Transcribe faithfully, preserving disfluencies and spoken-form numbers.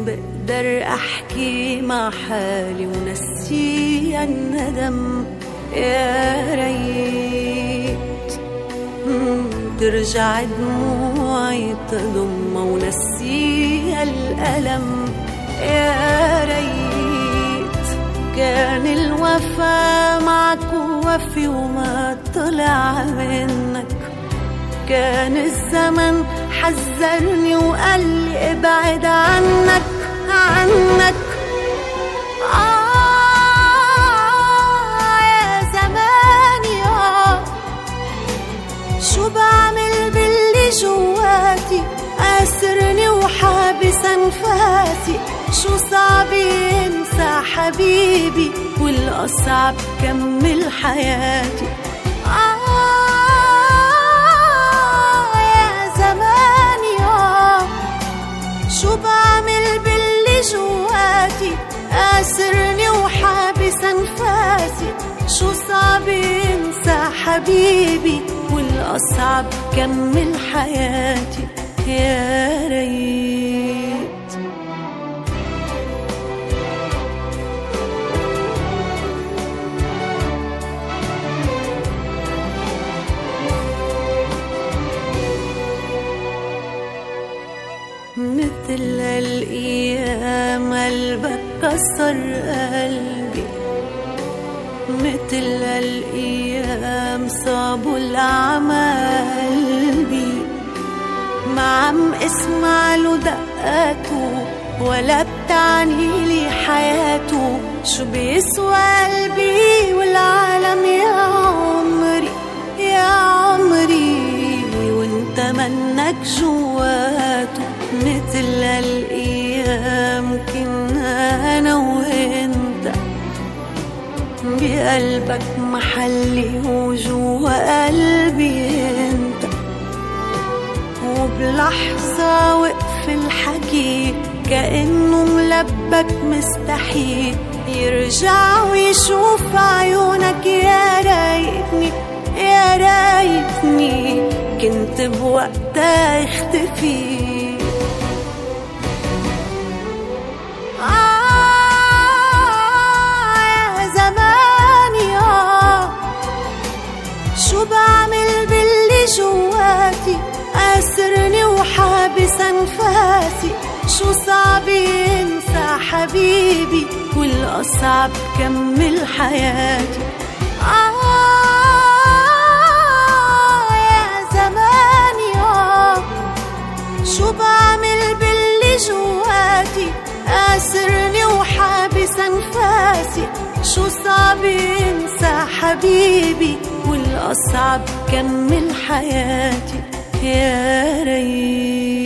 بقدر أحكي مع حالي ونسي الندم. يا ريت ترجع دموعي تضم ونسي الألم. يا ريت كان الوفا معك وفي وما طلع منك. كان الزمن حذرني وقال لي ابعد عنك عنك. آه يا زماني آه شو بعمل باللي جواتي، قاسرني وحابس أنفاسي. شو صعب ينسى حبيبي والأصعب كمل حياتي. شو بعمل باللي جواتي، قاسرني وحابس أنفاسي. شو صعب ينسى حبيبي والأصعب كمل حياتي. يا ريت مثل الأيام قلبك كسر قلبي. مثل الأيام صابوا الأعمى قلبي. ما عم اسمع له دقاته ولا بتعني لي حياته. شو بيسوى قلبي والعالم يا عمري يا عمري وانت منك جواته. مثل الأيام كنا أنا وإنت، بقلبك محلي وجوا قلبي إنت. وبلحظة وقف الحكي كأنه ملبك مستحيل يرجع ويشوف عيونك. يا ريتني يا ريتني كنت بوقتها اختفي. شو بعمل باللي جواتي، قاسرني وحابس أنفاسي. شو صعب ينسى حبيبي والأصعب كمل حياتي. آه يا زماني آه شو بعمل باللي جواتي، قاسرني وحابس أنفاسي. شو صعب ينسى حبيبي والأصعب كمل حياتي. يا ريت